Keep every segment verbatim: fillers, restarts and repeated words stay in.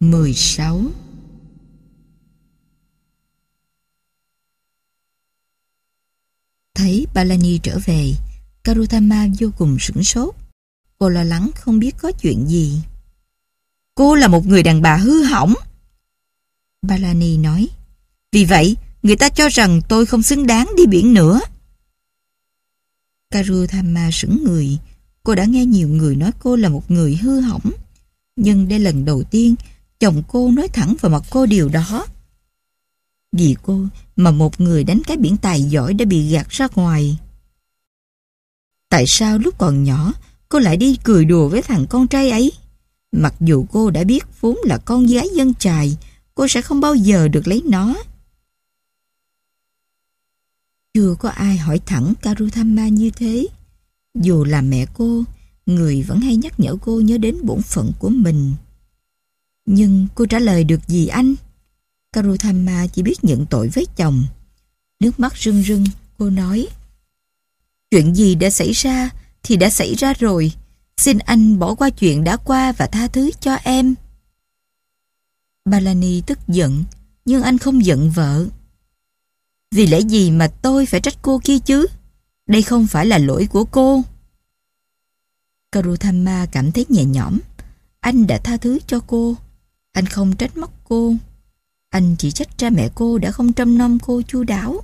mười sáu. Thấy Palani trở về, Karuthama vô cùng sửng sốt. Cô lo lắng không biết có chuyện gì. Cô là một người đàn bà hư hỏng, Palani nói. Vì vậy, người ta cho rằng tôi không xứng đáng đi biển nữa. Karuthama sững người. Cô đã nghe nhiều người nói cô là một người hư hỏng, nhưng đây lần đầu tiên chồng cô nói thẳng vào mặt cô điều đó. Vì cô mà một người đánh cá biển tài giỏi đã bị gạt ra ngoài. Tại sao lúc còn nhỏ cô lại đi cười đùa với thằng con trai ấy? Mặc dù cô đã biết vốn là con gái dân chài, cô sẽ không bao giờ được lấy nó. Chưa có ai hỏi thẳng Karuthama như thế. Dù là mẹ cô, người vẫn hay nhắc nhở cô nhớ đến bổn phận của mình. Nhưng cô trả lời được gì anh? Karuthama chỉ biết nhận tội với chồng. Nước mắt rưng rưng, cô nói: Chuyện gì đã xảy ra thì đã xảy ra rồi. Xin anh bỏ qua chuyện đã qua và tha thứ cho em. Palani tức giận, nhưng anh không giận vợ. Vì lẽ gì mà tôi phải trách cô kia chứ? Đây không phải là lỗi của cô. Karuthama cảm thấy nhẹ nhõm. Anh đã tha thứ cho cô. Anh không trách móc cô. Anh chỉ trách cha mẹ cô đã không trông nom cô chu đáo.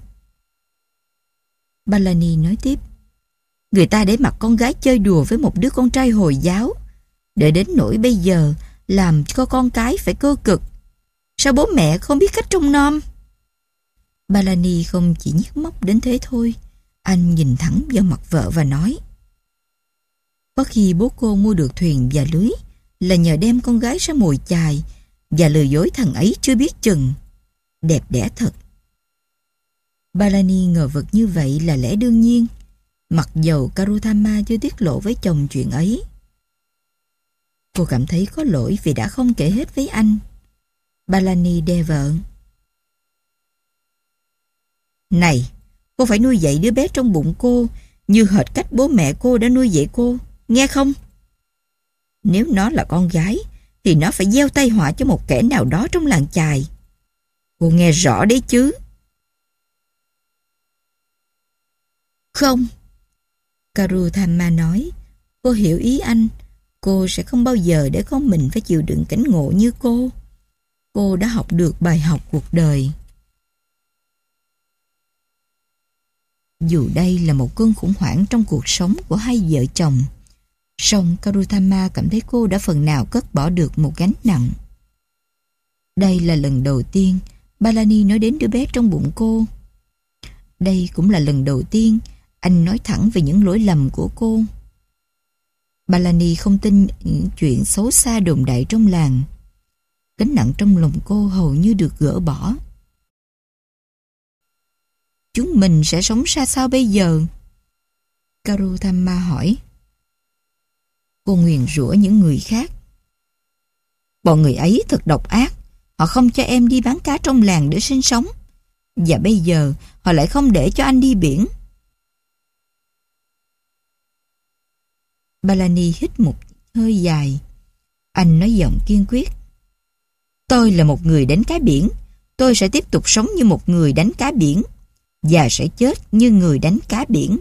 Palani nói tiếp: Người ta để mặc con gái chơi đùa với một đứa con trai Hồi giáo, để đến nỗi bây giờ làm cho con cái phải cơ cực. Sao bố mẹ không biết cách trông nom? Palani không chỉ nhức móc đến thế thôi. Anh nhìn thẳng vào mặt vợ và nói: Có khi bố cô mua được thuyền và lưới là nhờ đem con gái ra mồi chài và lừa dối thằng ấy chưa biết chừng. Đẹp đẽ thật. Palani ngờ vực như vậy là lẽ đương nhiên, mặc dầu Karuthama chưa tiết lộ với chồng chuyện ấy. Cô cảm thấy có lỗi vì đã không kể hết với anh. Palani đe vợ: Này, cô phải nuôi dạy đứa bé trong bụng cô như hệt cách bố mẹ cô đã nuôi dạy cô, nghe không? Nếu nó là con gái thì nó phải gieo tai họa cho một kẻ nào đó trong làng chài. Cô nghe rõ đấy chứ? Không, Karuthama nói. Cô hiểu ý anh. Cô sẽ không bao giờ để con mình phải chịu đựng cảnh ngộ như cô. Cô đã học được bài học cuộc đời. Dù đây là một cơn khủng hoảng trong cuộc sống của hai vợ chồng, song Karuthama cảm thấy cô đã phần nào cất bỏ được một gánh nặng. Đây là lần đầu tiên Palani nói đến đứa bé trong bụng cô. Đây cũng là lần đầu tiên anh nói thẳng về những lỗi lầm của cô. Palani không tin những chuyện xấu xa đồn đại trong làng. Gánh nặng trong lòng cô hầu như được gỡ bỏ. Chúng mình sẽ sống ra sao bây giờ? Karuthama hỏi. Cô nguyền rủa những người khác. Bọn người ấy thật độc ác. Họ không cho em đi bán cá trong làng để sinh sống. Và bây giờ họ lại không để cho anh đi biển. Palani hít một hơi dài. Anh nói giọng kiên quyết. Tôi là một người đánh cá biển. Tôi sẽ tiếp tục sống như một người đánh cá biển và sẽ chết như người đánh cá biển.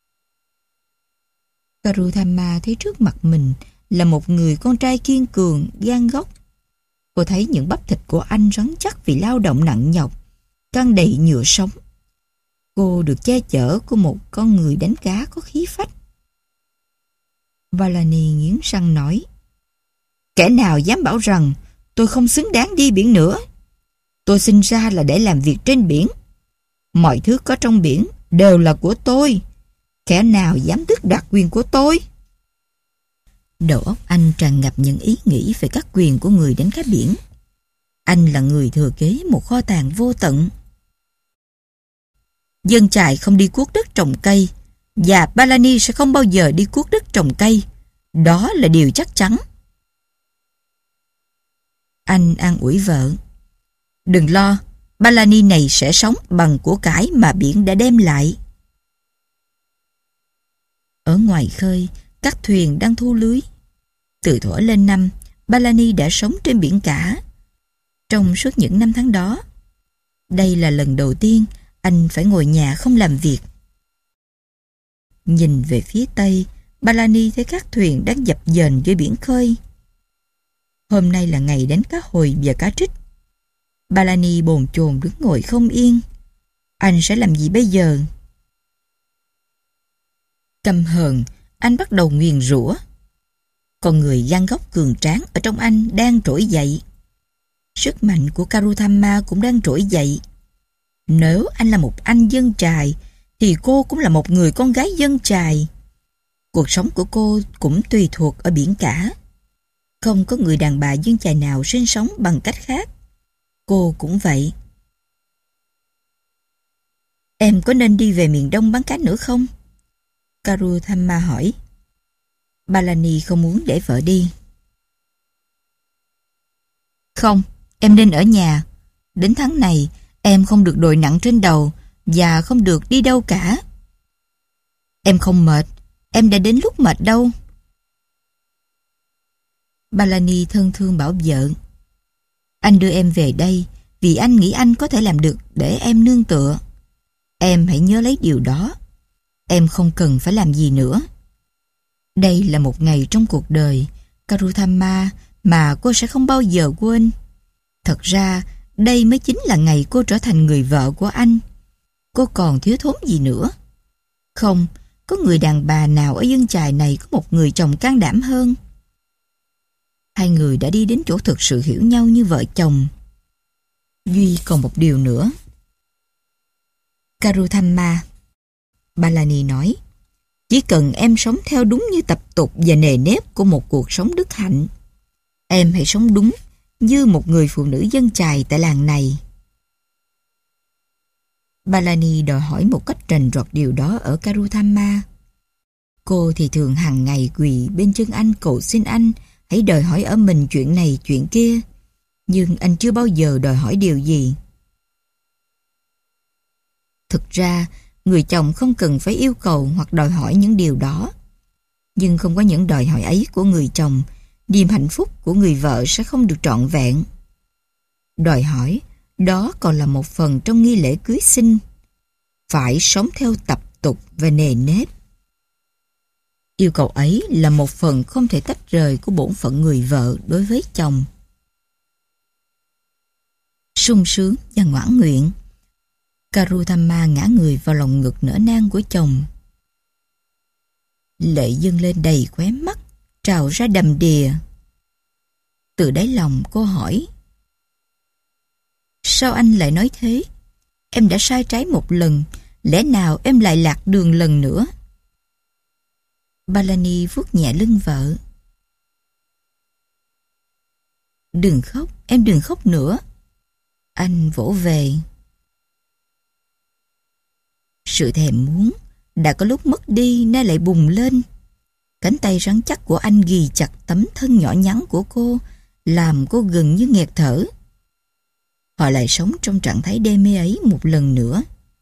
Karuthama thấy trước mặt mình là một người con trai kiên cường, gan góc. Cô thấy những bắp thịt của anh rắn chắc vì lao động nặng nhọc, căng đầy nhựa sống. Cô được che chở của một con người đánh cá có khí phách. Palani nghiến răng nói: Kẻ nào dám bảo rằng tôi không xứng đáng đi biển nữa? Tôi sinh ra là để làm việc trên biển. Mọi thứ có trong biển đều là của tôi. Kẻ nào dám tước đoạt quyền của tôi? Đầu óc anh tràn ngập những ý nghĩ về các quyền của người đánh cá biển. Anh là người thừa kế một kho tàng vô tận. Dân chài không đi cuốc đất trồng cây, và Palani sẽ không bao giờ đi cuốc đất trồng cây. Đó là điều chắc chắn. Anh an ủi vợ: Đừng lo, Palani này sẽ sống bằng của cải mà biển đã đem lại. Ở ngoài khơi, các thuyền đang thu lưới. Từ thuở lên năm, Palani đã sống trên biển cả. trong suốt những năm tháng đó. Đây là lần đầu tiên anh phải ngồi nhà không làm việc. Nhìn về phía tây, Palani thấy các thuyền đang dập dềnh dưới biển khơi. Hôm nay là ngày đánh cá hồi và cá trích. Palani bồn chồn đứng ngồi không yên. Anh sẽ làm gì bây giờ? Căm hờn, anh bắt đầu nguyền rủa. Con người gan góc cường tráng ở trong anh đang trỗi dậy. Sức mạnh của Karuthama cũng đang trỗi dậy. Nếu anh là một anh dân chài, thì cô cũng là một người con gái dân chài. Cuộc sống của cô cũng tùy thuộc ở biển cả. Không có người đàn bà dân chài nào sinh sống bằng cách khác. Cô cũng vậy. Em có nên đi về miền Đông bán cá nữa không? Karuthama hỏi. Palani không muốn để vợ đi. Không, em nên ở nhà. Đến tháng này, em không được đội nặng trên đầu và không được đi đâu cả. Em không mệt, em đã đến lúc mệt đâu. Palani thân thương bảo vợ. Anh đưa em về đây vì anh nghĩ anh có thể làm được để em nương tựa. Em hãy nhớ lấy điều đó. Em không cần phải làm gì nữa. Đây là một ngày trong cuộc đời Karuthama mà cô sẽ không bao giờ quên. Thật ra, đây mới chính là ngày cô trở thành người vợ của anh. Cô còn thiếu thốn gì nữa? Không, có người đàn bà nào ở dân chài này có một người chồng can đảm hơn. Hai người đã đi đến chỗ thực sự hiểu nhau như vợ chồng. Duy còn một điều nữa. Karuthama, Palani nói, chỉ cần em sống theo đúng như tập tục và nề nếp của một cuộc sống đức hạnh. Em hãy sống đúng như một người phụ nữ dân chài tại làng này. Palani đòi hỏi một cách rành rọt điều đó ở Karuthama. Cô thì thường hàng ngày quỳ bên chân anh cầu xin anh hãy đòi hỏi ở mình chuyện này chuyện kia. Nhưng anh chưa bao giờ đòi hỏi điều gì. Thực ra, người chồng không cần phải yêu cầu hoặc đòi hỏi những điều đó. Nhưng không có những đòi hỏi ấy của người chồng, niềm hạnh phúc của người vợ sẽ không được trọn vẹn. Đòi hỏi, đó còn là một phần trong nghi lễ cưới xin. Phải sống theo tập tục và nề nếp. Yêu cầu ấy là một phần không thể tách rời của bổn phận người vợ đối với chồng. Sung sướng và ngoãn nguyện, Karuthama ngã người vào lòng ngực nở nang của chồng. Lệ dâng lên đầy khóe mắt, trào ra đầm đìa. Từ đáy lòng cô hỏi, sao anh lại nói thế? Em đã sai trái một lần, lẽ nào em lại lạc đường lần nữa? Palani vuốt nhẹ lưng vợ. Đừng khóc, em đừng khóc nữa. Anh vỗ về. Sự thèm muốn đã có lúc mất đi nay lại bùng lên. Cánh tay rắn chắc của anh ghì chặt tấm thân nhỏ nhắn của cô, làm cô gần như nghẹt thở. Họ lại sống trong trạng thái đê mê ấy một lần nữa.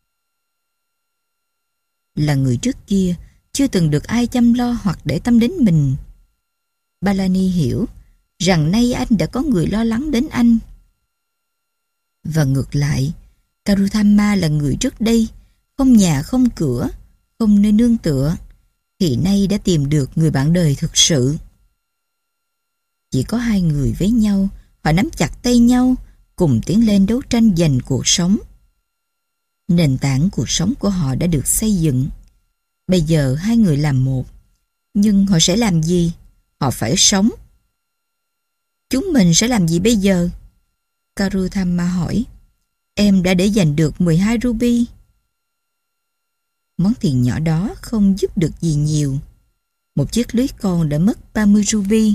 Là người trước kia, chưa từng được ai chăm lo hoặc để tâm đến mình. Palani hiểu rằng nay anh đã có người lo lắng đến anh. Và ngược lại, Karuthama là người trước đây, không nhà không cửa, không nơi nương tựa, thì nay đã tìm được người bạn đời thực sự. Chỉ có hai người với nhau, họ nắm chặt tay nhau, cùng tiến lên đấu tranh giành cuộc sống. Nền tảng cuộc sống của họ đã được xây dựng. Bây giờ hai người làm một. Nhưng họ sẽ làm gì? Họ phải sống. Chúng mình sẽ làm gì bây giờ? Karuthama hỏi. Em đã để dành được mười hai ruby. Món tiền nhỏ đó không giúp được gì nhiều. Một chiếc lưới con đã mất ba mươi ruby.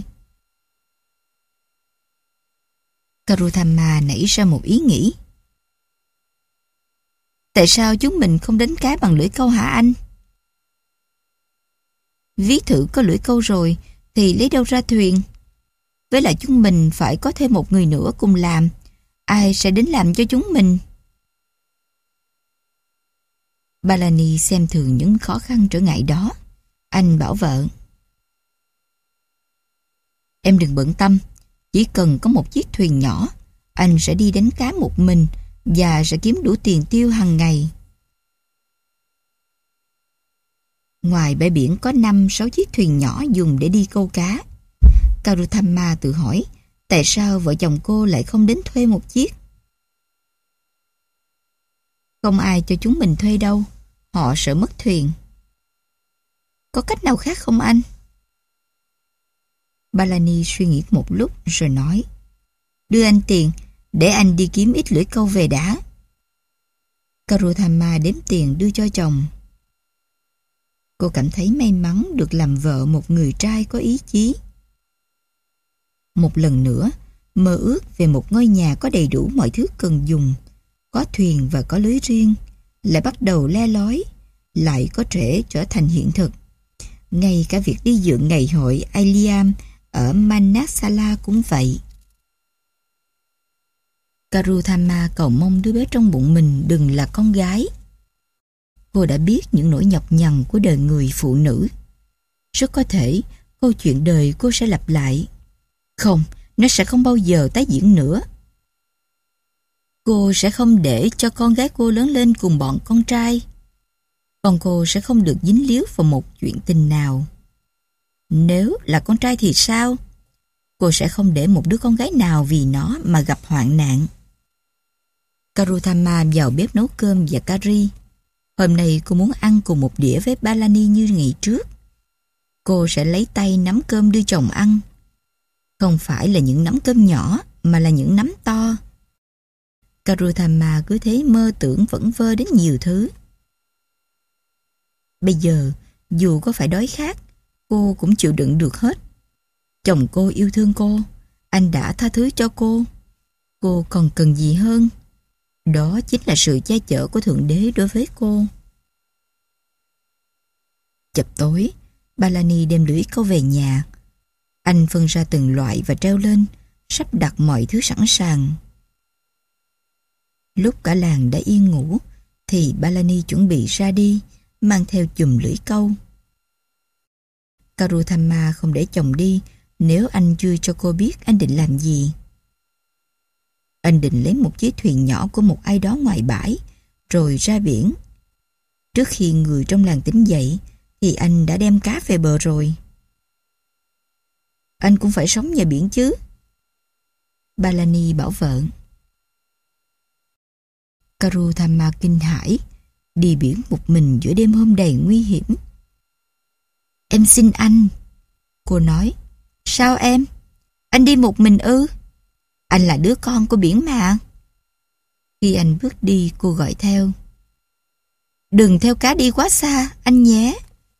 Karuthama nảy ra một ý nghĩ. Tại sao chúng mình không đánh cá bằng lưỡi câu hả anh? Ví thử có lưỡi câu rồi thì lấy đâu ra thuyền? Với lại chúng mình phải có thêm một người nữa cùng làm. Ai sẽ đến làm cho chúng mình? Palani xem thường những khó khăn trở ngại đó. Anh bảo vợ. Em đừng bận tâm. Chỉ cần có một chiếc thuyền nhỏ, anh sẽ đi đánh cá một mình và sẽ kiếm đủ tiền tiêu hàng ngày. Ngoài bãi biển có năm sáu chiếc thuyền nhỏ dùng để đi câu cá. Karutama tự hỏi tại sao vợ chồng cô lại không đến thuê một chiếc. Không ai cho chúng mình thuê đâu, họ sợ mất thuyền. Có cách nào khác không anh? Balani suy nghĩ một lúc rồi nói, đưa anh tiền để anh đi kiếm ít lưỡi câu về đã. Karutama đếm tiền đưa cho chồng. Cô cảm thấy may mắn được làm vợ một người trai có ý chí. Một lần nữa, mơ ước về một ngôi nhà có đầy đủ mọi thứ cần dùng, có thuyền và có lưới riêng, lại bắt đầu le lói, lại có thể trở thành hiện thực. Ngay cả việc đi dự ngày hội Iliam ở Manassala cũng vậy. Karutama cầu mong đứa bé trong bụng mình đừng là con gái. Cô đã biết những nỗi nhọc nhằn của đời người phụ nữ. Rất có thể câu chuyện đời cô sẽ lặp lại. Không, nó sẽ không bao giờ tái diễn nữa. Cô sẽ không để cho con gái cô lớn lên cùng bọn con trai. Còn cô sẽ không được dính líu vào một chuyện tình nào. Nếu là con trai thì sao? Cô sẽ không để một đứa con gái nào vì nó mà gặp hoạn nạn. Karutama vào bếp nấu cơm và cari. Hôm nay cô muốn ăn cùng một đĩa với Balani như ngày trước. Cô sẽ lấy tay nắm cơm đưa chồng ăn. Không phải là những nắm cơm nhỏ mà là những nắm to. Karutama cứ thế mơ tưởng vẩn vơ đến nhiều thứ. Bây giờ, dù có phải đói khát, cô cũng chịu đựng được hết. Chồng cô yêu thương cô, anh đã tha thứ cho cô. Cô còn cần gì hơn? Đó chính là sự che chở của Thượng Đế đối với cô. Chập tối, Balani đem lưỡi câu về nhà. Anh phân ra từng loại và treo lên, sắp đặt mọi thứ sẵn sàng. Lúc cả làng đã yên ngủ, thì Balani chuẩn bị ra đi, mang theo chùm lưỡi câu. Karutama không để chồng đi nếu anh chưa cho cô biết anh định làm gì. Anh định lấy một chiếc thuyền nhỏ của một ai đó ngoài bãi, rồi ra biển. Trước khi người trong làng tỉnh dậy, thì anh đã đem cá về bờ rồi. Anh cũng phải sống nhờ biển chứ. Balani bảo vợ. Karutama kinh hãi, đi biển một mình giữa đêm hôm đầy nguy hiểm. Em xin anh. Cô nói. Sao em? Anh đi một mình ư? Anh là đứa con của biển mà. Khi anh bước đi, cô gọi theo. Đừng theo cá đi quá xa, anh nhé.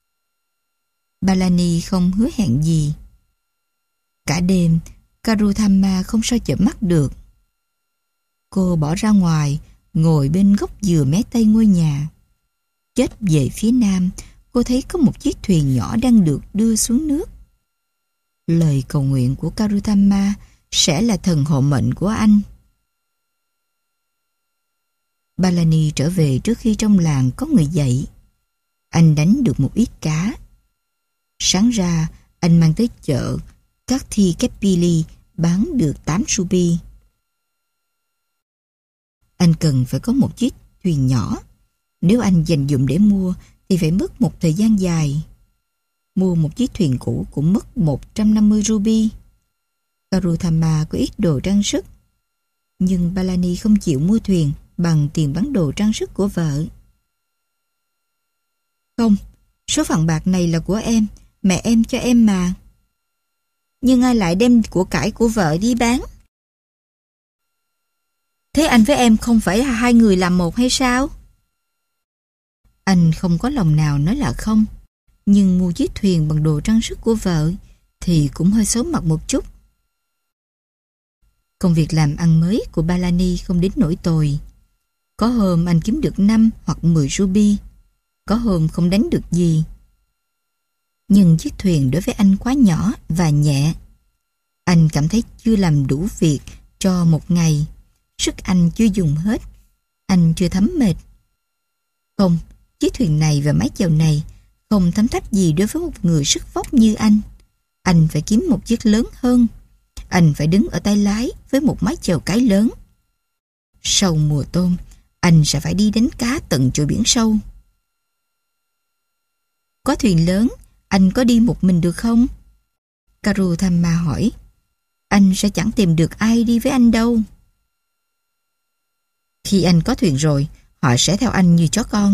Balani không hứa hẹn gì. Cả đêm, Karutama không sao chợp mắt được. Cô bỏ ra ngoài, ngồi bên gốc dừa mé tây ngôi nhà. Chết về phía nam, cô thấy có một chiếc thuyền nhỏ đang được đưa xuống nước. Lời cầu nguyện của Karutama sẽ là thần hộ mệnh của anh. Balani trở về trước khi trong làng có người dậy. Anh đánh được một ít cá. Sáng ra, anh mang tới chợ các thi Kepili bán được tám ruby. Anh cần phải có một chiếc thuyền nhỏ. Nếu anh dành dụm để mua thì phải mất một thời gian dài. Mua một chiếc thuyền cũ cũng mất một trăm năm mươi ruby. Karutama có ít đồ trang sức. Nhưng Balani không chịu mua thuyền bằng tiền bán đồ trang sức của vợ. Không, số vàng bạc này là của em, mẹ em cho em mà. Nhưng ai lại đem của cải của vợ đi bán? Thế anh với em không phải là hai người làm một hay sao? Anh không có lòng nào nói là không. Nhưng mua chiếc thuyền bằng đồ trang sức của vợ thì cũng hơi xấu mặt một chút. Công việc làm ăn mới của Balani không đến nỗi tồi. Có hôm anh kiếm được năm hoặc mười ruby. Có hôm không đánh được gì. Nhưng chiếc thuyền đối với anh quá nhỏ và nhẹ. Anh cảm thấy chưa làm đủ việc cho một ngày. Sức anh chưa dùng hết. Anh chưa thấm mệt. Không, chiếc thuyền này và mái chèo này không thấm tháp gì đối với một người sức vóc như anh. Anh phải kiếm một chiếc lớn hơn. anh phải đứng ở tay lái với một mái chèo cái lớn. Sau mùa tôm, anh sẽ phải đi đánh cá tận chỗ biển sâu. Có thuyền lớn, anh có đi một mình được không? Karutama hỏi. Anh sẽ chẳng tìm được ai đi với anh đâu. Khi anh có thuyền rồi, họ sẽ theo anh như chó con.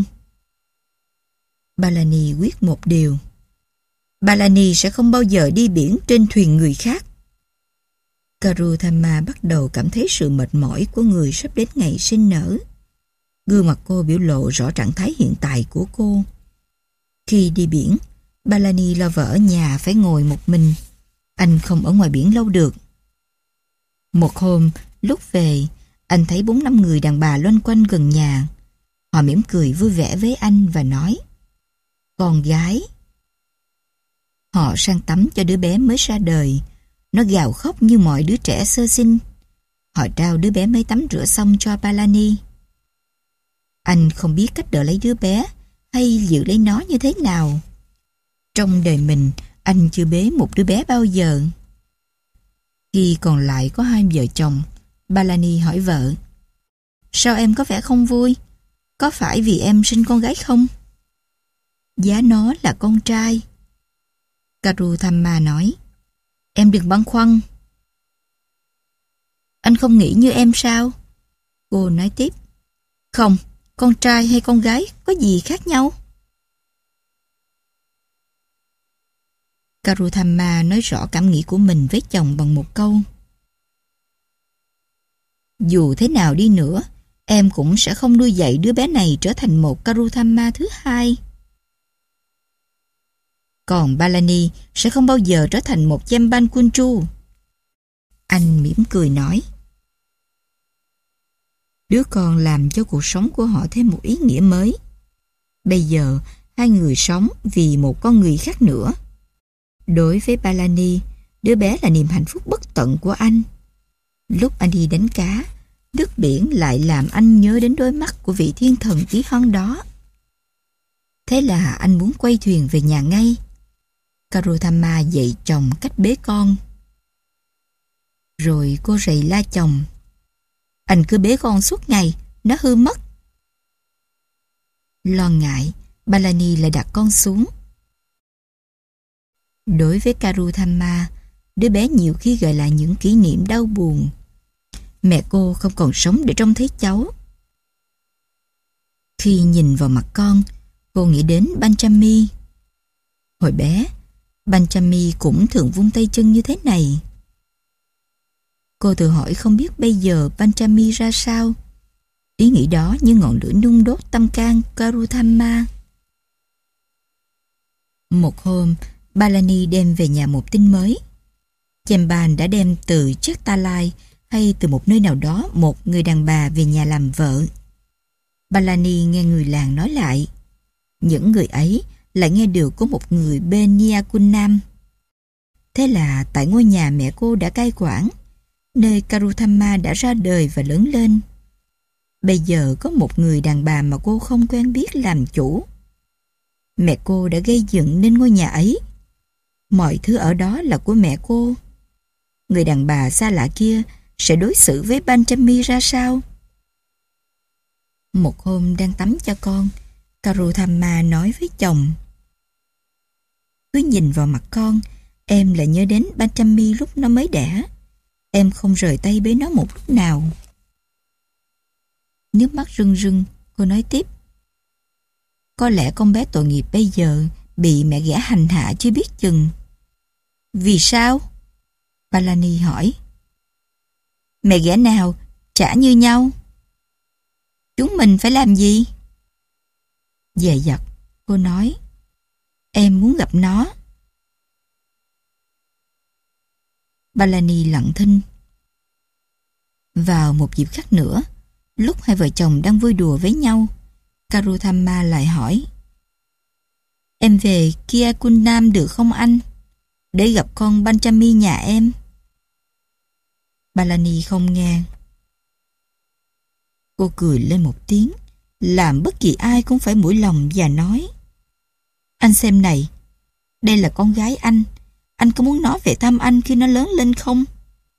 Palani quyết một điều. Palani sẽ không bao giờ đi biển trên thuyền người khác. Karutama bắt đầu cảm thấy sự mệt mỏi của người sắp đến ngày sinh nở. Gương mặt cô biểu lộ rõ trạng thái hiện tại của cô. Khi đi biển, Palani lo vợ ở nhà phải ngồi một mình. Anh không ở ngoài biển lâu được. Một hôm, lúc về, anh thấy bốn năm người đàn bà loanh quanh gần nhà. Họ mỉm cười vui vẻ với anh và nói: Con gái. Họ sang tắm cho đứa bé mới ra đời. Nó gào khóc như mọi đứa trẻ sơ sinh. Họ trao đứa bé mới tắm rửa xong cho Palani. Anh không biết cách đỡ lấy đứa bé hay giữ lấy nó như thế nào. Trong đời mình, anh chưa bế một đứa bé bao giờ. Khi còn lại có hai vợ chồng, Palani hỏi vợ: Sao em có vẻ không vui? Có phải vì em sinh con gái không? Giá nó là con trai. Karutama nói: Em đừng băn khoăn. Anh không nghĩ như em sao? Cô nói tiếp: Không, con trai hay con gái có gì khác nhau? Karutama nói rõ cảm nghĩ của mình với chồng bằng một câu: Dù thế nào đi nữa, em cũng sẽ không nuôi dạy đứa bé này trở thành một Karutama thứ hai. Còn Palani sẽ không bao giờ trở thành một Jambankunju. Anh mỉm cười nói: Đứa con làm cho cuộc sống của họ thêm một ý nghĩa mới. Bây giờ, hai người sống vì một con người khác nữa. Đối với Palani, đứa bé là niềm hạnh phúc bất tận của anh. Lúc anh đi đánh cá, nước biển lại làm anh nhớ đến đôi mắt của vị thiên thần tí hon đó. Thế là anh muốn quay thuyền về nhà ngay. Karutama dạy chồng cách bế con. Rồi cô rầy la chồng: Anh cứ bế con suốt ngày, nó hư mất. Lo ngại, Palani lại đặt con xuống. Đối với Karutama, đứa bé nhiều khi gợi lại những kỷ niệm đau buồn. Mẹ cô không còn sống để trông thấy cháu. Khi nhìn vào mặt con, cô nghĩ đến Panchami. Hồi bé, Panchami cũng thường vung tay chân như thế này. Cô tự hỏi không biết bây giờ Panchami ra sao. Ý nghĩ đó như ngọn lửa nung đốt tâm can Karutama. Một hôm, Palani đem về nhà một tin mới. Chemban đã đem từ Chektalai hay từ một nơi nào đó một người đàn bà về nhà làm vợ. Palani nghe người làng nói lại. Những người ấy lại nghe được có một người bên Nyakunam. Thế là tại ngôi nhà mẹ cô đã cai quản, nơi Karutama đã ra đời và lớn lên, bây giờ có một người đàn bà mà cô không quen biết làm chủ. Mẹ cô đã gây dựng nên ngôi nhà ấy. Mọi thứ ở đó là của mẹ cô. Người đàn bà xa lạ kia sẽ đối xử với Panchami ra sao? Một hôm đang tắm cho con, Karutama nói với chồng: Cứ nhìn vào mặt con, em lại nhớ đến Panchami lúc nó mới đẻ. Em không rời tay bế nó một lúc nào. Nước mắt rưng rưng, cô nói tiếp: Có lẽ con bé tội nghiệp bây giờ bị mẹ ghẻ hành hạ chưa biết chừng. Vì sao? Palani hỏi. Mẹ ghẻ nào chả như nhau. Chúng mình phải làm gì? Dè dặt, cô nói: Em muốn gặp nó. Palani lặng thinh. Vào một dịp khác nữa, lúc hai vợ chồng đang vui đùa với nhau, Karutama lại hỏi: Em về Kyakunam được không anh? Để gặp con Panchami nhà em. Palani không nghe. Cô cười lên một tiếng, làm bất kỳ ai cũng phải mũi lòng và nói: Anh xem này, đây là con gái anh. Anh có muốn nó về thăm anh khi nó lớn lên không?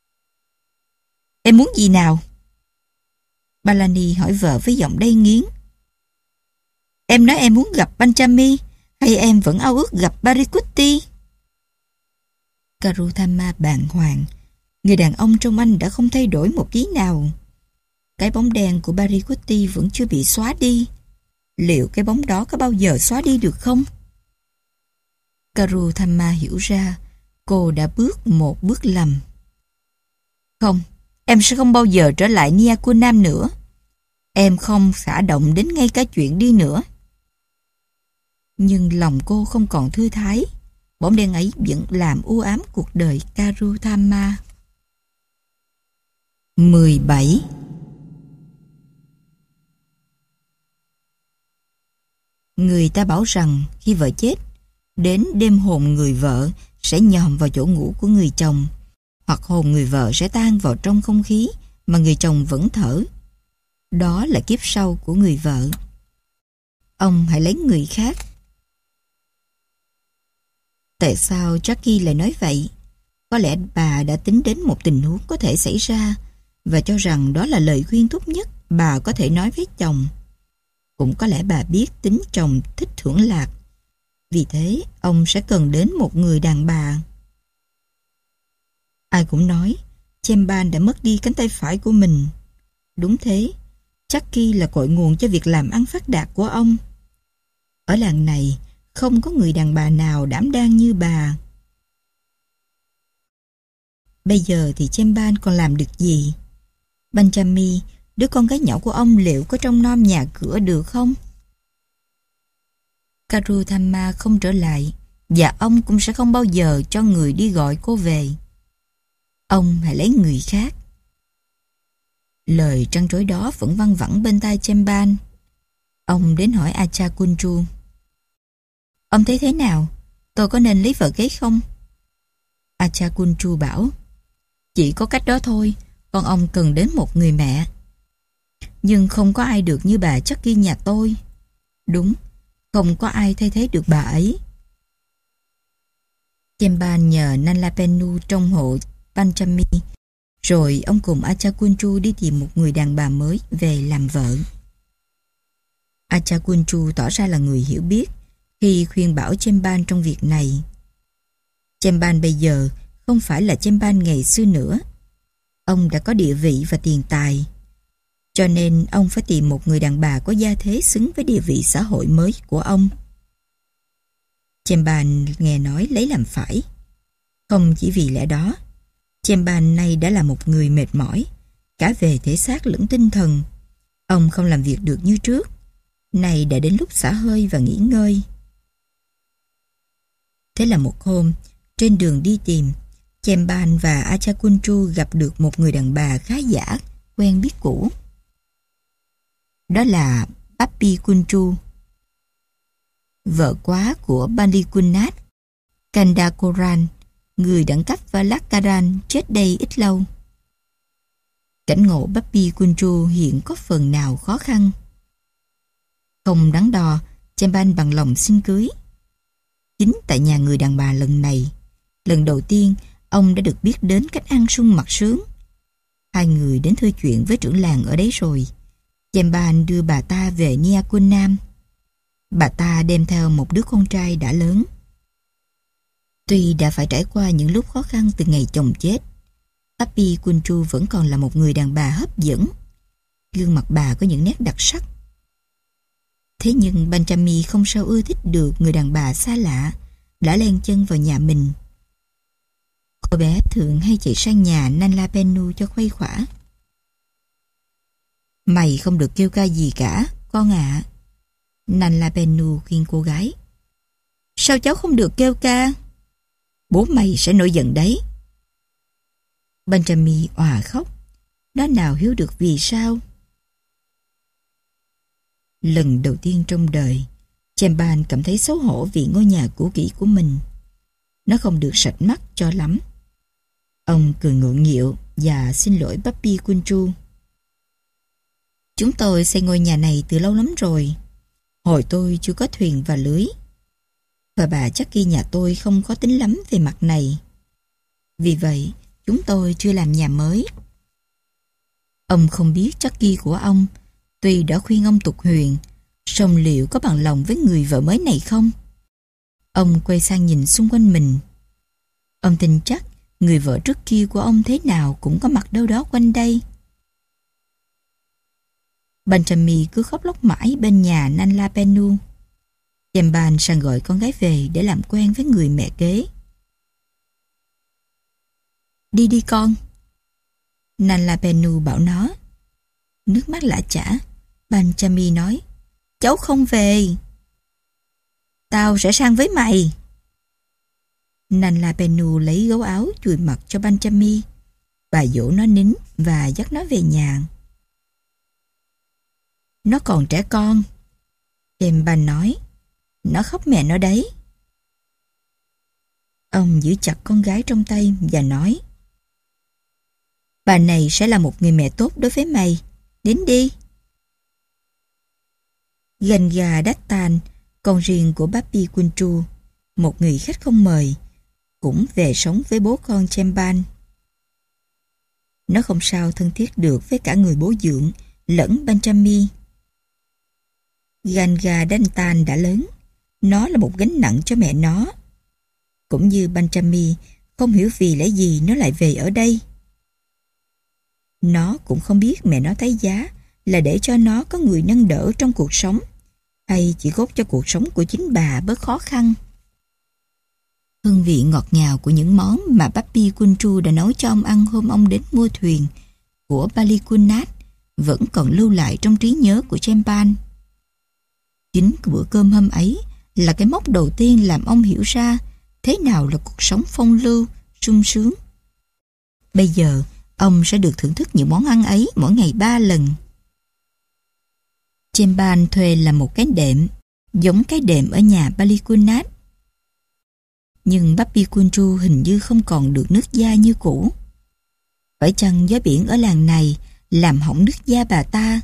Em muốn gì nào? Palani hỏi vợ với giọng đay nghiến. Em nói em muốn gặp Panchami, hay em vẫn ao ước gặp Parikutti? Karuthama bàng hoàng. Người đàn ông trong anh đã không thay đổi một tí nào. Cái bóng đen của Parikutti vẫn chưa bị xóa đi. Liệu cái bóng đó có bao giờ xóa đi được không? Karuthama hiểu ra cô đã bước một bước lầm. Không, em sẽ không bao giờ trở lại Nyakunam nữa. Em không xả động đến ngay cả chuyện đi nữa. Nhưng lòng cô không còn thư thái. Bóng đen ấy vẫn làm u ám cuộc đời Karuthama. mười bảy. Người ta bảo rằng khi vợ chết, đến đêm hồn người vợ sẽ nhòm vào chỗ ngủ của người chồng, hoặc hồn người vợ sẽ tan vào trong không khí mà người chồng vẫn thở. Đó là kiếp sau của người vợ. Ông hãy lấy người khác. Tại sao Jackie lại nói vậy? Có lẽ bà đã tính đến một tình huống có thể xảy ra và cho rằng đó là lời khuyên tốt nhất bà có thể nói với chồng. Cũng có lẽ bà biết tính chồng thích hưởng lạc. Vì thế, ông sẽ cần đến một người đàn bà. Ai cũng nói, Chemban đã mất đi cánh tay phải của mình. Đúng thế, Jackie là cội nguồn cho việc làm ăn phát đạt của ông. Ở làng này, không có người đàn bà nào đảm đang như bà. Bây giờ thì Chemban còn làm được gì? Panchami, đứa con gái nhỏ của ông liệu có trông nom nhà cửa được không? Karuthama không trở lại, và ông cũng sẽ không bao giờ cho người đi gọi cô về. Ông hãy lấy người khác. Lời trăn trối đó vẫn văng vẳng bên tai Chemban. Ông đến hỏi Acha Kunju. Ông thấy thế nào? Tôi có nên lấy vợ kế không? Acha Kunju bảo, chỉ có cách đó thôi, con ông cần đến một người mẹ. Nhưng không có ai được như bà Jackie nhà tôi. Đúng, không có ai thay thế được bà ấy. Chemban nhờ Nanlapenu trong hộ Panchami, rồi ông cùng Acha Kunju đi tìm một người đàn bà mới về làm vợ. Acha Kunju tỏ ra là người hiểu biết khi khuyên bảo Chemban trong việc này. Chemban bây giờ không phải là Chemban ngày xưa nữa. Ông đã có địa vị và tiền tài, cho nên ông phải tìm một người đàn bà có gia thế xứng với địa vị xã hội mới của ông. Chemban nghe nói lấy làm phải. Không chỉ vì lẽ đó, Chemban nay đã là một người mệt mỏi, cả về thể xác lẫn tinh thần. Ông không làm việc được như trước. Nay đã đến lúc xả hơi và nghỉ ngơi. Thế là một hôm, trên đường đi tìm, Chemban và Acha Kunju gặp được một người đàn bà khá giả, quen biết cũ. Đó là Papi Kunju, vợ quá của Balikunath Kandakoran, người đẳng cấp Valakaran chết đây ít lâu. Cảnh ngộ Papi Kunju hiện có phần nào khó khăn. Không đắn đo, Chemban bằng lòng xin cưới. Chính tại nhà người đàn bà lần này, lần đầu tiên ông đã được biết đến cách ăn sung mặc sướng. Hai người đến thưa chuyện với trưởng làng ở đấy rồi. Chemban đưa bà ta về Nyakunam. Bà ta đem theo một đứa con trai đã lớn. Tuy đã phải trải qua những lúc khó khăn từ ngày chồng chết, Papi Kunju vẫn còn là một người đàn bà hấp dẫn. Gương mặt bà có những nét đặc sắc. Thế nhưng Panchami không sao ưa thích được người đàn bà xa lạ đã len chân vào nhà mình. Cô bé thường hay chạy sang nhà Nanlapenu cho khuây khỏa. Mày không được kêu ca gì cả, con ạ. À. Nanlapenu khuyên cô gái. Sao cháu không được kêu ca? Bố mày sẽ nổi giận đấy. Panchami òa khóc. Nó nào hiểu được vì sao? Lần đầu tiên trong đời, Chemban cảm thấy xấu hổ vì ngôi nhà cũ kỹ của mình. Nó không được sạch mắt cho lắm. Ông cười ngượng nghịu và xin lỗi Papi Kunju. Chúng tôi xây ngôi nhà này từ lâu lắm rồi. Hồi tôi chưa có thuyền và lưới. Và bà Jackie nhà tôi không có tính lắm về mặt này. Vì vậy, chúng tôi chưa làm nhà mới. Ông không biết Chucky của ông, tuy đã khuyên ông tục huyền, song liệu có bằng lòng với người vợ mới này không? Ông quay sang nhìn xung quanh mình. Ông tin chắc người vợ trước kia của ông thế nào cũng có mặt đâu đó quanh đây. Benjamin cứ khóc lóc mãi bên nhà Nanla Penu. Chemban sang gọi con gái về để làm quen với người mẹ kế. Đi đi con. Nanla Penu bảo nó. Nước mắt lã chã, Benjamin nói, cháu không về. Tao sẽ sang với mày. Nanla Penu lấy gấu áo chùi mặt cho Benjamin. Bà dỗ nó nín và dắt nó về nhà. Nó còn trẻ con. Chemban nói. Nó khóc mẹ nó đấy. Ông giữ chặt con gái trong tay và nói, bà này sẽ là một người mẹ tốt đối với mày. Đến đi. Ganga Dattan, con riêng của Papi Kunchu, một người khách không mời, cũng về sống với bố con Chemban. Nó không sao thân thiết được với cả người bố dưỡng lẫn Benjamin. Ganga Dattan đã lớn, nó là một gánh nặng cho mẹ nó. Cũng như Benjamin không hiểu vì lẽ gì nó lại về ở đây. Nó cũng không biết mẹ nó thấy giá là để cho nó có người nâng đỡ trong cuộc sống, hay chỉ cốt cho cuộc sống của chính bà bớt khó khăn. Hương vị ngọt ngào của những món mà Papi Kunchu đã nấu cho ông ăn hôm ông đến mua thuyền của Balikunnat vẫn còn lưu lại trong trí nhớ của Chemban. Chính bữa cơm hôm ấy là cái mốc đầu tiên làm ông hiểu ra thế nào là cuộc sống phong lưu, sung sướng. Bây giờ, ông sẽ được thưởng thức những món ăn ấy mỗi ngày ba lần. Chemban thuê là một cái đệm, giống cái đệm ở nhà Balikunnat. Nhưng Papi Kunchu hình như không còn được nước da như cũ. Phải chăng gió biển ở làng này làm hỏng nước da bà ta?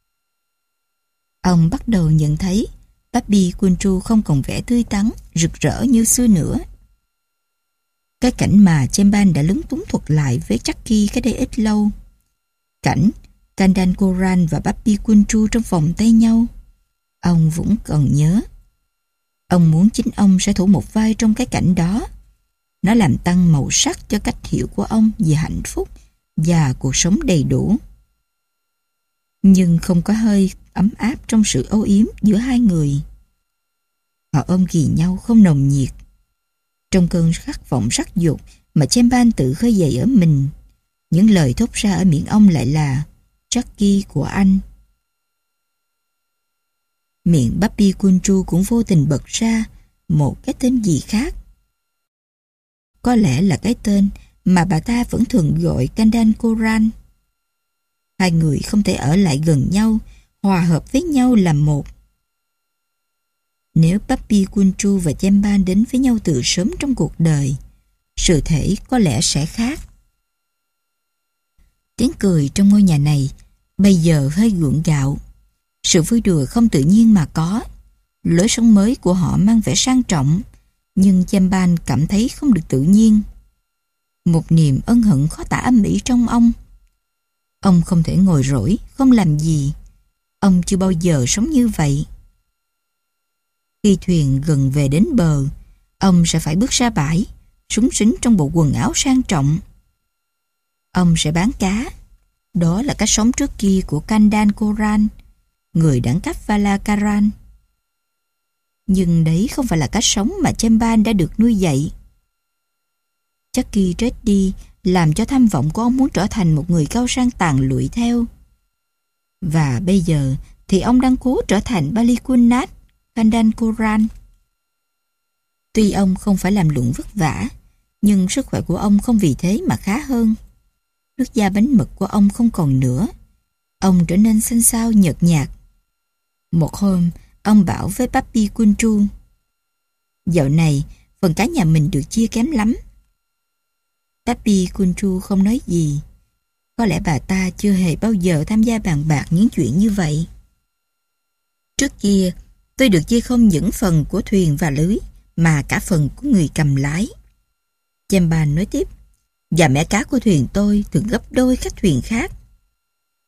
Ông bắt đầu nhận thấy Papi Kunchu không còn vẻ tươi tắn, rực rỡ như xưa nữa. Cái cảnh mà Chemban đã lúng túng thuật lại với Chucky cái đây ít lâu. Cảnh Kandan Koran và Papi Kunchu trong vòng tay nhau. Ông vẫn còn nhớ. Ông muốn chính ông sẽ thủ một vai trong cái cảnh đó. Nó làm tăng màu sắc cho cách hiểu của ông về hạnh phúc và cuộc sống đầy đủ. Nhưng không có hơi ấm áp trong sự âu yếm giữa hai người. Họ ôm ghì nhau không nồng nhiệt. Trong cơn khát vọng sắc dục mà Chemban tự khơi dậy ở mình, những lời thốt ra ở miệng ông lại là Chucky của anh. Miệng Papi Kunchu cũng vô tình bật ra một cái tên gì khác. Có lẽ là cái tên mà bà ta vẫn thường gọi Kandan Koran. Hai người không thể ở lại gần nhau, hòa hợp với nhau làm một. Nếu Papi Kunchu và Chemban đến với nhau từ sớm trong cuộc đời, sự thể có lẽ sẽ khác. Tiếng cười trong ngôi nhà này bây giờ hơi gượng gạo. Sự vui đùa không tự nhiên mà có. Lối sống mới của họ mang vẻ sang trọng, nhưng Chemban cảm thấy không được tự nhiên. Một niềm ân hận khó tả âm ỉ trong ông. Ông không thể ngồi rỗi, không làm gì. Ông chưa bao giờ sống như vậy. Khi thuyền gần về đến bờ, ông sẽ phải bước ra bãi, súng xính trong bộ quần áo sang trọng. Ông sẽ bán cá. Đó là cách sống trước kia của Kandan Koran, người đẳng cấp Valakaran. Nhưng đấy không phải là cách sống mà Chemban đã được nuôi dạy. Chucky Reddy làm cho tham vọng của ông muốn trở thành một người cao sang tàn lụi theo. Và bây giờ thì ông đang cố trở thành Balikunnat, Kandan Koran. Tuy ông không phải làm lụng vất vả, nhưng sức khỏe của ông không vì thế mà khá hơn. Nước da bánh mật của ông không còn nữa. Ông trở nên xanh xao nhợt nhạt. Một hôm, ông bảo với Papi Kunchu, dạo này, phần cá nhà mình được chia kém lắm. Papi Kunchu không nói gì. Có lẽ bà ta chưa hề bao giờ tham gia bàn bạc những chuyện như vậy. Trước kia, tôi được chia không những phần của thuyền và lưới, mà cả phần của người cầm lái. Chemban nói tiếp, và mẻ cá của thuyền tôi thường gấp đôi các thuyền khác.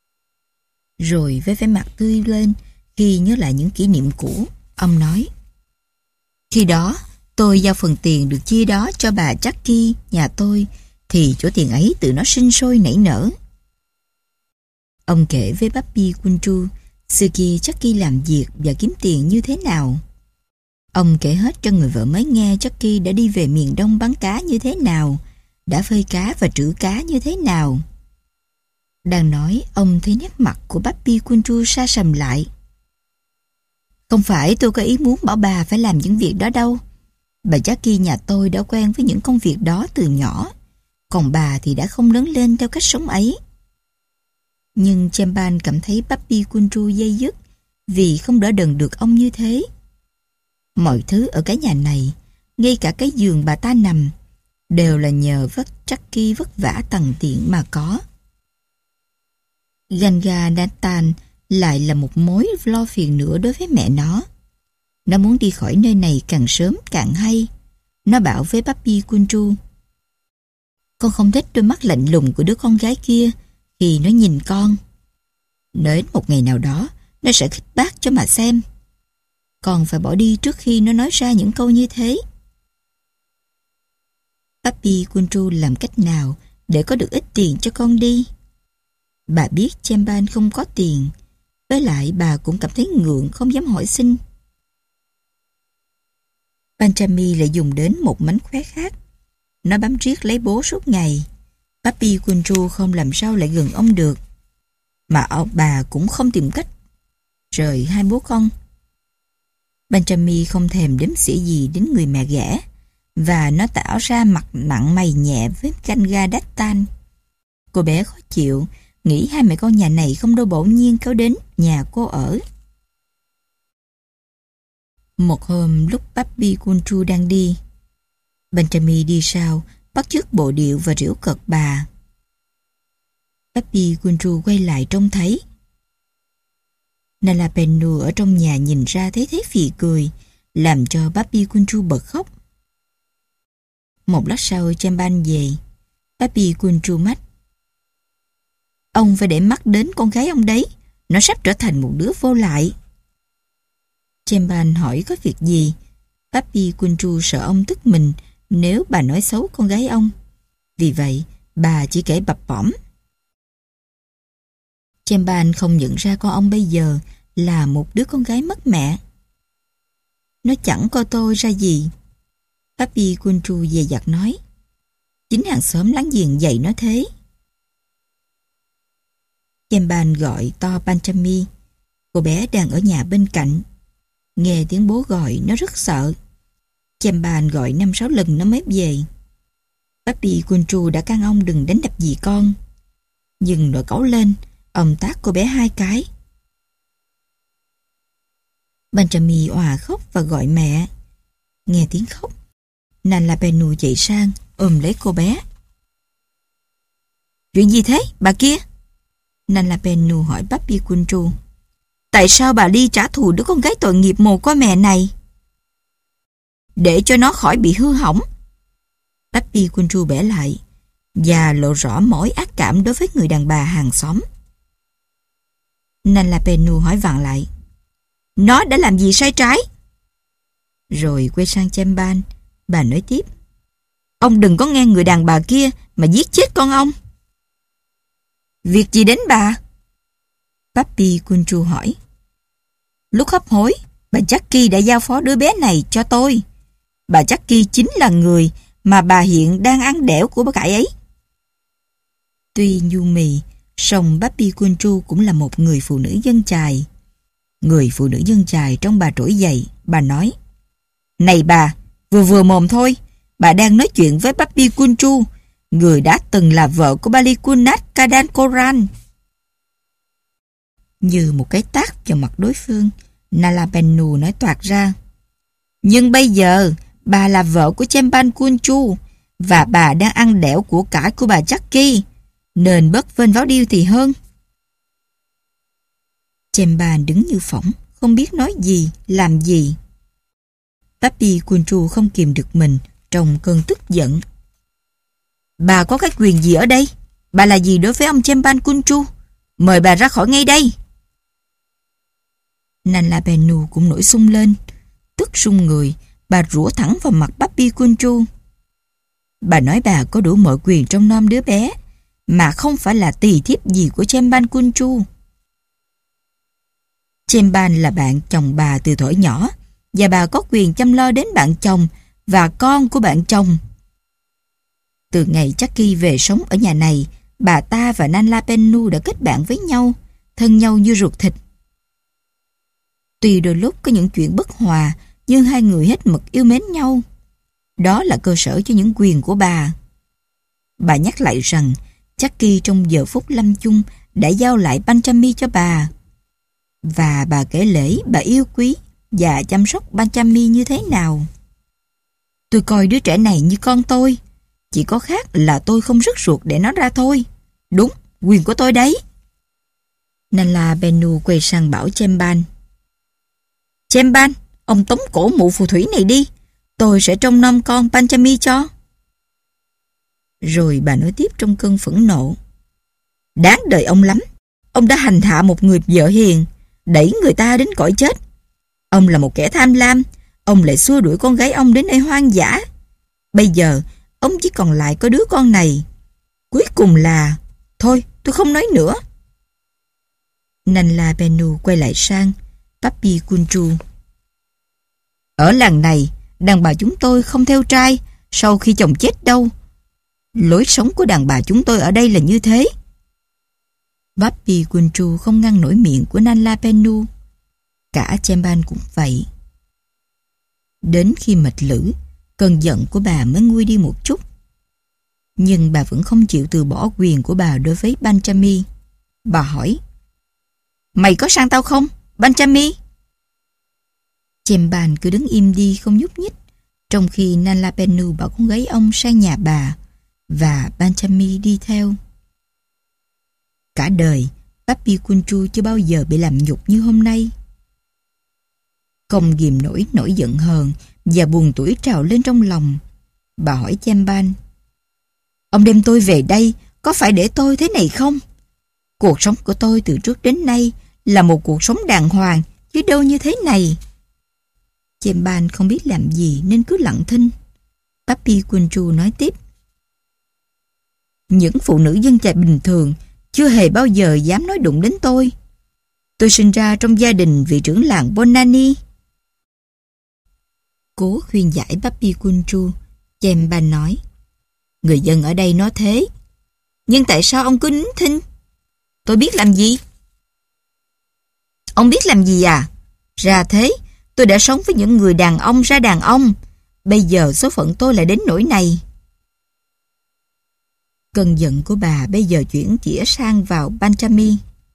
Rồi với vẻ mặt tươi lên khi nhớ lại những kỷ niệm cũ, ông nói: Khi đó, tôi giao phần tiền được chia đó cho bà Jackie nhà tôi, thì chỗ tiền ấy tự nó sinh sôi nảy nở. Ông kể với Papi Kunchu xưa kia Jackie làm việc và kiếm tiền như thế nào. Ông kể hết cho người vợ mới nghe Jackie đã đi về miền Đông bán cá như thế nào, đã phơi cá và trữ cá như thế nào. Đang nói, ông thấy nét mặt của Papi Kunchu sa sầm lại. Không phải tôi có ý muốn bảo bà phải làm những việc đó đâu. Bà Jackie nhà tôi đã quen với những công việc đó từ nhỏ, còn bà thì đã không lớn lên theo cách sống ấy. Nhưng Chemban cảm thấy Papi Kunchu dây dứt vì không đỡ đần được ông như thế. Mọi thứ ở cái nhà này, ngay cả cái giường bà ta nằm, đều là nhờ vất Jackie vất vả tằn tiện mà có. Ganga Nathan lại là một mối lo phiền nữa đối với mẹ nó. Nó muốn đi khỏi nơi này càng sớm càng hay. Nó bảo với Papi Kunchu: Con không thích đôi mắt lạnh lùng của đứa con gái kia khi nó nhìn con. Đến một ngày nào đó, nó sẽ khích bác cho mà xem. Con phải bỏ đi trước khi nó nói ra những câu như thế. Papi Kunchu làm cách nào để có được ít tiền cho con đi? Bà biết Chemban không có tiền, với lại bà cũng cảm thấy ngượng không dám hỏi xin. Panchami lại dùng đến một mánh khóe khác. Nó bám riết lấy bố suốt ngày. Papi Kunchu không làm sao lại gần ông được, mà ông bà cũng không tìm cách rời hai bố con. Panchami không thèm đếm xỉa gì đến người mẹ ghẻ, và nó tỏ ra mặt nặng mày nhẹ với Ganga Nathan. Cô bé khó chịu, nghĩ hai mẹ con nhà này không đâu bỗng nhiên kéo đến nhà cô ở. Một hôm lúc Papi Kunchu đang đi, Panchami đi sau, bắt chước bộ điệu và giễu cợt bà. Papi Kunchu quay lại trông thấy Nalapenu ở trong nhà nhìn ra thấy thế phì cười, làm cho Papi Kunchu bật khóc. Một lát sau Chemban về, Papi Kunchu mách: Ông phải để mắt đến con gái ông đấy, nó sắp trở thành một đứa vô lại. Chemban hỏi có việc gì. Papi Kunchu sợ ông tức mình nếu bà nói xấu con gái ông. Vì vậy, bà chỉ kể bập bõm. Chemban không nhận ra con ông bây giờ là một đứa con gái mất mẹ. Nó chẳng coi tôi ra gì. Papi Kunchu dè dặt nói. Chính hàng xóm láng giềng dạy nó thế. Chemban gọi to Panchami. Cô bé đang ở nhà bên cạnh. Nghe tiếng bố gọi nó rất sợ. Chemban gọi năm sáu lần nó mới về. Papi Kunchu đã can ông đừng đánh đập gì con. Nhưng nổi cáu lên, ông tát cô bé hai cái. Panchami òa khóc và gọi mẹ. Nghe tiếng khóc, Nalapenu chạy sang ôm lấy cô bé. Chuyện gì thế, bà kia? Nalapenu hỏi Papi Kunchu. Tại sao bà đi trả thù đứa con gái tội nghiệp mồ côi mẹ này? Để cho nó khỏi bị hư hỏng. Papi Kunchu bẻ lại và lộ rõ mối ác cảm đối với người đàn bà hàng xóm. Nalapenu hỏi vặn lại. Nó đã làm gì sai trái? Rồi quay sang Chemban, bà nói tiếp. Ông đừng có nghe người đàn bà kia mà giết chết con ông. Việc gì đến bà? Papi Kunchu hỏi. Lúc hấp hối, bà Jackie đã giao phó đứa bé này cho tôi. Bà Jackie chính là người mà bà hiện đang ăn đẻo của bà cải ấy. Tuy nhu mì, song Papi Kunchu cũng là một người phụ nữ dân chài. Người phụ nữ dân chài trong bà trỗi dậy, bà nói. Này bà, vừa vừa mồm thôi, bà đang nói chuyện với Papi Kunchu, người đã từng là vợ của Balikunath Kadankoran. Như một cái tát vào mặt đối phương, Nalapenu nói toạc ra. Nhưng bây giờ, bà là vợ của Chemban Kunchu, và bà đang ăn đẻo của cải của bà Jackie, nên bớt vênh váo điêu thì hơn. Chemban đứng như phỏng, không biết nói gì, làm gì. Papi Kunchu không kìm được mình trong cơn tức giận. Bà có cái quyền gì ở đây? Bà là gì đối với ông Chemban Kunchu? Mời bà ra khỏi ngay đây. Nanlapenu cũng nổi sung lên. Tức run người, bà rủa thẳng vào mặt Papi Kunchu. Bà nói bà có đủ mọi quyền trông nom đứa bé, mà không phải là tỳ thiếp gì của Chemban Kunchu. Chemban là bạn chồng bà từ thuở nhỏ, và bà có quyền chăm lo đến bạn chồng và con của bạn chồng. Từ ngày Jackie về sống ở nhà này, bà ta và Nanlapenu đã kết bạn với nhau, thân nhau như ruột thịt. Tuy đôi lúc có những chuyện bất hòa, nhưng hai người hết mực yêu mến nhau. Đó là cơ sở cho những quyền của bà. Bà nhắc lại rằng Jackie trong giờ phút lâm chung đã giao lại Benjamin cho bà. Và bà kể lễ bà yêu quý và chăm sóc Benjamin như thế nào. Tôi coi đứa trẻ này như con tôi. Chỉ có khác là tôi không rứt ruột để nó ra thôi. Đúng, quyền của tôi đấy. Nanlapenu quay sang bảo Chemban. Chemban, ông tống cổ mụ phù thủy này đi. Tôi sẽ trông nom con Benjamin cho. Rồi bà nói tiếp trong cơn phẫn nộ. Đáng đời ông lắm. Ông đã hành hạ một người vợ hiền, đẩy người ta đến cõi chết. Ông là một kẻ tham lam. Ông lại xua đuổi con gái ông đến nơi hoang dã. Bây giờ ông chỉ còn lại có đứa con này. Cuối cùng là... Thôi, tôi không nói nữa. Nanlapenu quay lại sang Papi Kunchu. Ở làng này, đàn bà chúng tôi không theo trai sau khi chồng chết đâu. Lối sống của đàn bà chúng tôi ở đây là như thế. Papi Kunchu không ngăn nổi miệng của Nanlapenu. Cả Chemban cũng vậy. Đến khi mệt lử, cơn giận của bà mới nguôi đi một chút. Nhưng bà vẫn không chịu từ bỏ quyền của bà đối với Benjamin. Bà hỏi, mày có sang tao không, Benjamin? Chemban cứ đứng im đi không nhúc nhích, trong khi Nanlapenu bảo con gái ông sang nhà bà, và Benjamin đi theo. Cả đời, Papi Kunchu chưa bao giờ bị làm nhục như hôm nay. Không ghìm nổi nỗi giận hờn và buồn tủi trào lên trong lòng, bà hỏi Chemban, ông đem tôi về đây có phải để tôi thế này không? Cuộc sống của tôi từ trước đến nay là một cuộc sống đàng hoàng, chứ đâu như thế này. Chemban không biết làm gì nên cứ lặng thinh. Papi Kunchu nói tiếp, những phụ nữ dân chài bình thường chưa hề bao giờ dám nói đụng đến tôi. Tôi sinh ra trong gia đình vị trưởng làng Bonani. Cố khuyên giải Papi Kunchu, Chemban nói, người dân ở đây nói thế, nhưng tại sao ông cứ nín thinh? Tôi biết làm gì? Ông biết làm gì à? Ra thế, tôi đã sống với những người đàn ông ra đàn ông. Bây giờ số phận tôi lại đến nỗi này. Cơn giận của bà bây giờ chuyển chĩa sang vào Benjamin.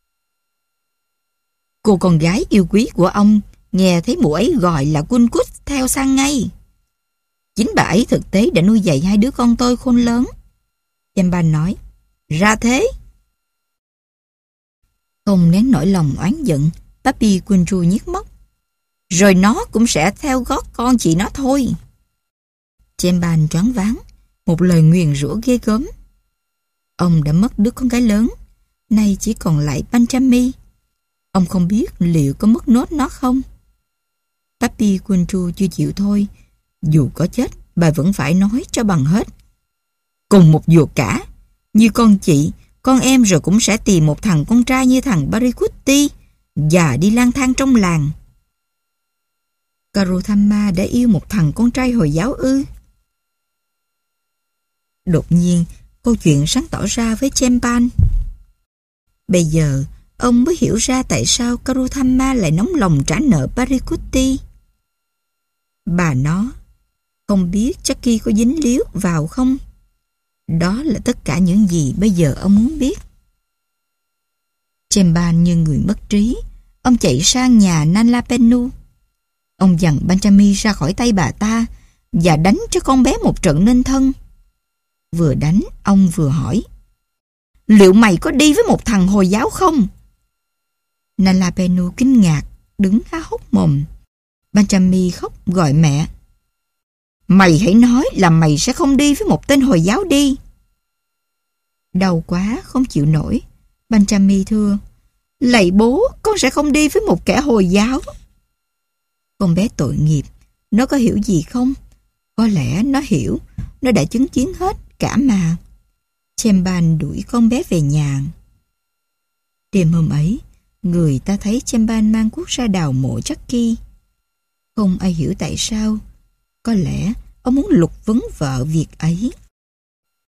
Cô con gái yêu quý của ông nghe thấy mụ ấy gọi là Kunkus theo sang ngay. Chính bà ấy thực tế đã nuôi dạy hai đứa con tôi khôn lớn. Chemban nói, ra thế. Không nén nổi lòng oán giận, Papi Kunchu nhức móc. Rồi nó cũng sẽ theo gót con chị nó thôi. Chemban choáng váng, một lời nguyền rủa ghê gớm. Ông đã mất đứa con gái lớn, nay chỉ còn lại Benjamin. Ông không biết liệu có mất nốt nó không. Papi Kunchu chưa chịu thôi. Dù có chết, bà vẫn phải nói cho bằng hết. Cùng một ruột cả, như con chị, con em rồi cũng sẽ tìm một thằng con trai như thằng Parikutti và đi lang thang trong làng. Karuthamma đã yêu một thằng con trai Hồi giáo ư? Đột nhiên, câu chuyện sáng tỏ ra với Chemban. Bây giờ, ông mới hiểu ra tại sao Karuthamma lại nóng lòng trả nợ Parikutti. Bà nó, không biết Jackie có dính líu vào không? Đó là tất cả những gì bây giờ ông muốn biết. Chemban như người mất trí, ông chạy sang nhà Nanlapenu. Ông dằn Benjamin ra khỏi tay bà ta và đánh cho con bé một trận nên thân. Vừa đánh, ông vừa hỏi, liệu mày có đi với một thằng Hồi giáo không? Nanlapenu kinh ngạc, đứng há hốc mồm. Benjamin khóc gọi mẹ. Mày hãy nói là mày sẽ không đi với một tên Hồi giáo đi. Đau quá, không chịu nổi. Benjamin thưa, lạy bố, con con sẽ không đi với một kẻ Hồi giáo. Con bé tội nghiệp, nó có hiểu gì không? Có lẽ nó hiểu, nó đã chứng kiến hết cả mà. Chamban đuổi con bé về nhà. Đêm hôm ấy, người ta thấy Chamban mang cuốc ra đào mộ Jackie. Không ai hiểu tại sao. Có lẽ ông muốn lục vấn vợ việc ấy.